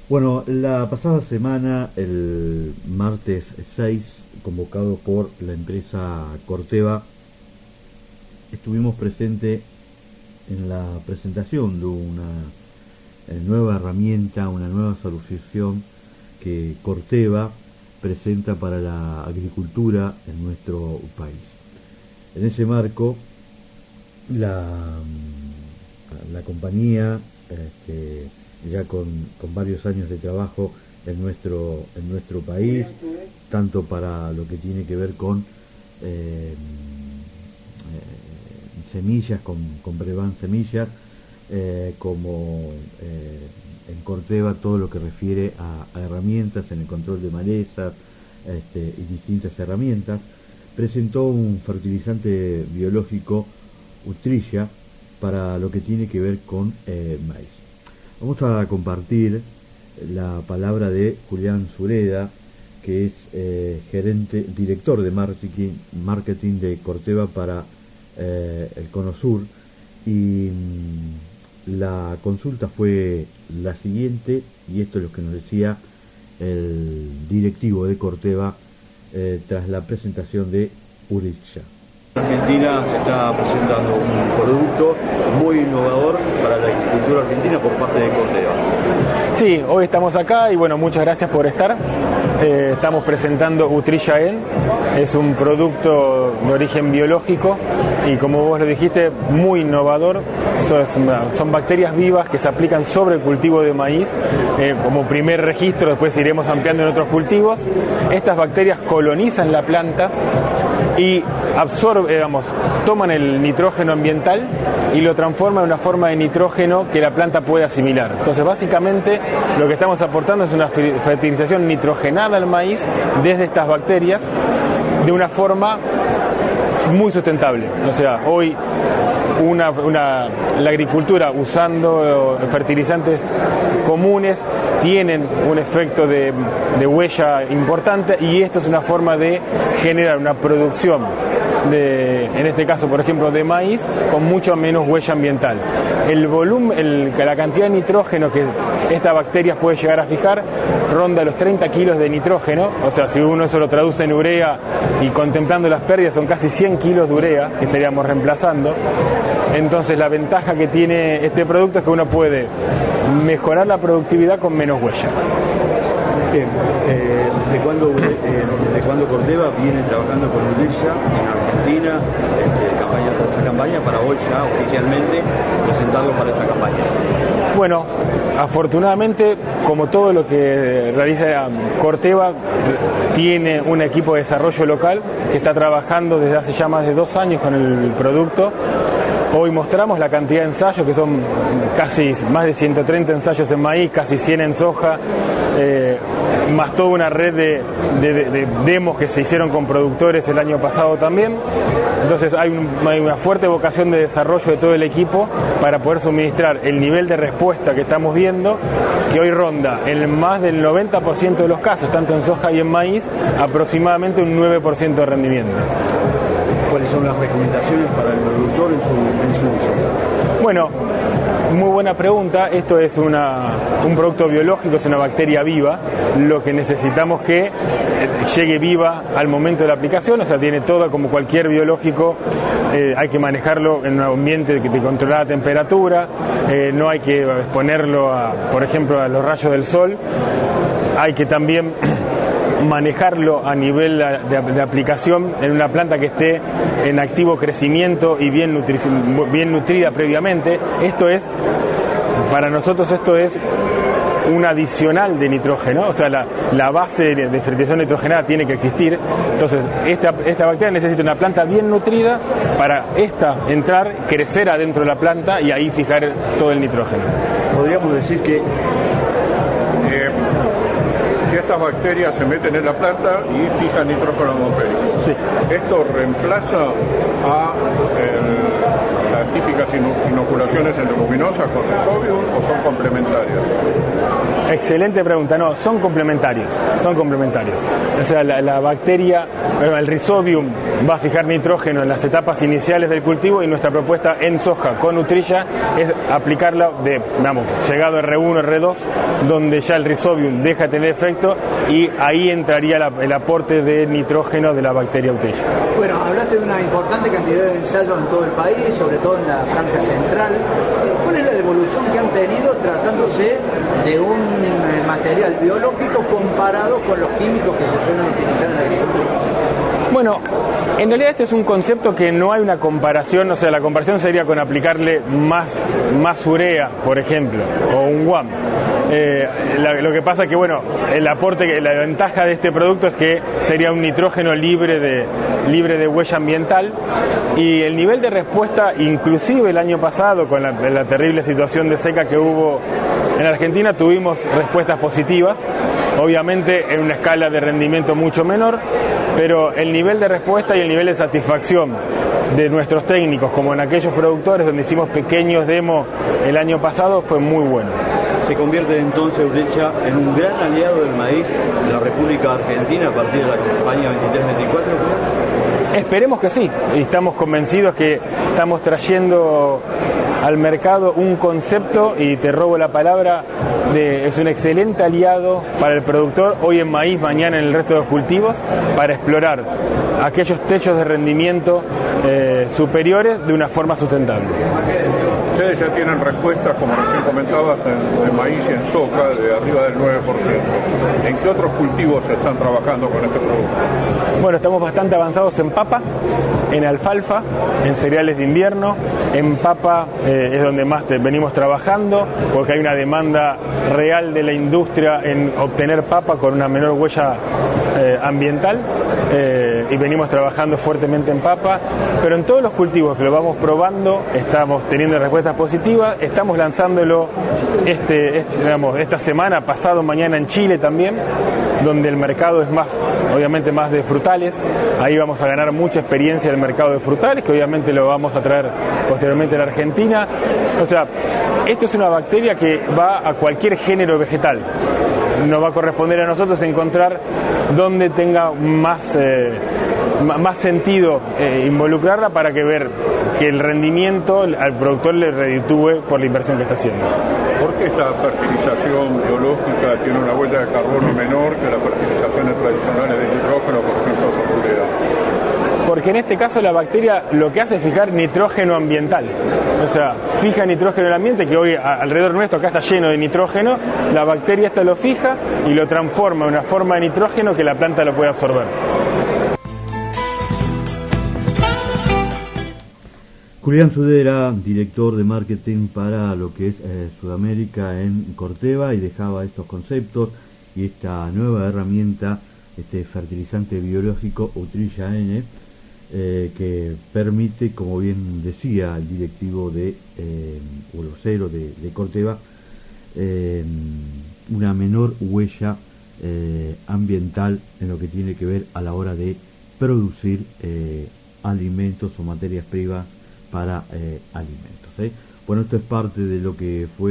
Bueno, la pasada semana, el martes 6, convocado por la empresa Corteva, estuvimos presentes en la presentación de una nueva herramienta, una nueva solución que Corteva presenta para la agricultura en nuestro país. En ese marco, la compañía, ya con varios años de trabajo en nuestro país, tanto para lo que tiene que ver con semillas, con Brevan Semillas, como en Corteva todo lo que refiere a herramientas en el control de malezas y distintas herramientas, presentó un fertilizante biológico Utrilla para lo que tiene que ver con maíz. Vamos a compartir la palabra de Julián Sureda, que es director de marketing de Corteva para el Cono Sur, y la consulta fue la siguiente, y esto es lo que nos decía el directivo de Corteva tras la presentación de Utrilla. En Argentina se está presentando un producto muy innovador para la agricultura argentina por parte de Corteva. Sí, hoy estamos acá y bueno, muchas gracias por estar. Estamos presentando Utrilla N, es un producto de origen biológico y como vos lo dijiste, muy innovador. Son bacterias vivas que se aplican sobre el cultivo de maíz como primer registro, después iremos ampliando en otros cultivos. Estas bacterias colonizan la planta y toman el nitrógeno ambiental y lo transforman en una forma de nitrógeno que la planta puede asimilar. Entonces, básicamente, lo que estamos aportando es una fertilización nitrogenada al maíz desde estas bacterias de una forma muy sustentable. O sea, hoy la agricultura usando fertilizantes comunes tienen un efecto de huella importante y esto es una forma de generar una producción en este caso, por ejemplo, de maíz con mucho menos huella ambiental. El volumen, la cantidad de nitrógeno que esta bacteria puede llegar a fijar ronda los 30 kilos de nitrógeno, o sea, si uno eso lo traduce en urea y contemplando las pérdidas son casi 100 kilos de urea que estaríamos reemplazando. Entonces la ventaja que tiene este producto es que uno puede mejorar la productividad con menos huella. Bien, ¿desde cuándo Corteva viene trabajando con Utrilla en Argentina, campaña tras campaña, para hoy ya oficialmente presentarlo para esta campaña? Bueno, afortunadamente, como todo lo que realiza Corteva, tiene un equipo de desarrollo local que está trabajando desde hace ya más de 2 años con el producto. Hoy mostramos la cantidad de ensayos, que son casi más de 130 ensayos en maíz, casi 100 en soja, más toda una red de demos que se hicieron con productores el año pasado también. Entonces hay una fuerte vocación de desarrollo de todo el equipo para poder suministrar el nivel de respuesta que estamos viendo, que hoy ronda en más del 90% de los casos, tanto en soja y en maíz, aproximadamente un 9% de rendimiento. ¿Cuáles son las recomendaciones para el productor en su uso? Bueno, muy buena pregunta. Esto es un producto biológico, es una bacteria viva. Lo que necesitamos que llegue viva al momento de la aplicación, o sea, tiene todo como cualquier biológico. Hay que manejarlo en un ambiente de controlada temperatura, no hay que exponerlo, por ejemplo, a los rayos del sol. Hay que también manejarlo a nivel de aplicación en una planta que esté en activo crecimiento y bien nutrida previamente. Para nosotros esto es un adicional de nitrógeno, o sea, la base de fertilización nitrogenada tiene que existir. Entonces, esta bacteria necesita una planta bien nutrida para entrar, crecer adentro de la planta y ahí fijar todo el nitrógeno. Podríamos decir que estas bacterias se meten en la planta y fijan nitrógeno atmosférico. Sí. ¿Esto reemplaza a las típicas inoculaciones en leguminosas con Rhizodium o son complementarias? Excelente pregunta. No, son complementarios, son complementarios. O sea, la bacteria, el Rhizobium va a fijar nitrógeno en las etapas iniciales del cultivo, y nuestra propuesta en soja con Nutrilla es aplicarla llegado R1, R2, donde ya el Rhizobium deja de tener efecto, y ahí entraría el aporte de nitrógeno de la bacteria Utrilla. Bueno, hablaste de una importante cantidad de ensayos en todo el país, sobre todo en la franja central. ¿Cuál es la devolución que han tenido tratándose de un material biológico comparado con los químicos que se suelen utilizar en la agricultura? Bueno, en realidad este es un concepto que no hay una comparación, o sea, la comparación sería con aplicarle más urea, por ejemplo, o un guam. Lo que pasa es que, bueno, el aporte, la ventaja de este producto es que sería un nitrógeno libre de huella ambiental, y el nivel de respuesta, inclusive el año pasado, con la terrible situación de seca que hubo en Argentina, tuvimos respuestas positivas, obviamente en una escala de rendimiento mucho menor, pero el nivel de respuesta y el nivel de satisfacción de nuestros técnicos, como en aquellos productores donde hicimos pequeños demos el año pasado, fue muy bueno. ¿Se convierte entonces Utrilla en un gran aliado del maíz en la República Argentina a partir de la campaña 23-24? Esperemos que sí, y estamos convencidos que estamos trayendo al mercado un concepto, y te robo la palabra, es un excelente aliado para el productor, hoy en maíz, mañana en el resto de los cultivos, para explorar aquellos techos de rendimiento superiores de una forma sustentable. Ustedes ya tienen respuestas, como recién comentabas, en maíz y en soja de arriba del 9%. ¿En qué otros cultivos se están trabajando con este producto? Bueno, estamos bastante avanzados en papa, en alfalfa, en cereales de invierno. En papa es donde más venimos trabajando, porque hay una demanda real de la industria en obtener papa con una menor huella ambiental, y venimos trabajando fuertemente en papa, pero en todos los cultivos que lo vamos probando estamos teniendo respuestas positivas. Estamos lanzándolo esta semana, pasado mañana en Chile también, donde el mercado es obviamente más de frutales. Ahí vamos a ganar mucha experiencia en el mercado de frutales, que obviamente lo vamos a traer posteriormente a la Argentina. O sea, esto es una bacteria que va a cualquier género vegetal. Nos va a corresponder a nosotros encontrar donde tenga más sentido involucrarla, para ver que el rendimiento al productor le reditúe por la inversión que está haciendo. ¿Por qué esta fertilización biológica tiene una huella de carbono menor que las fertilizaciones tradicionales de nitrógeno, por ejemplo, con urea? Porque en este caso la bacteria lo que hace es fijar nitrógeno ambiental. O sea, fija nitrógeno en el ambiente, que hoy alrededor nuestro acá está lleno de nitrógeno. La bacteria esta lo fija y lo transforma en una forma de nitrógeno que la planta lo puede absorber. Julián Sudera, director de marketing para lo que es Sudamérica en Corteva, y dejaba estos conceptos y esta nueva herramienta, este fertilizante biológico Utrilla N, que permite, como bien decía el directivo o el vocero de Corteva, una menor huella ambiental en lo que tiene que ver a la hora de producir alimentos o materias primas para alimentos. Bueno, esto es parte de lo que fue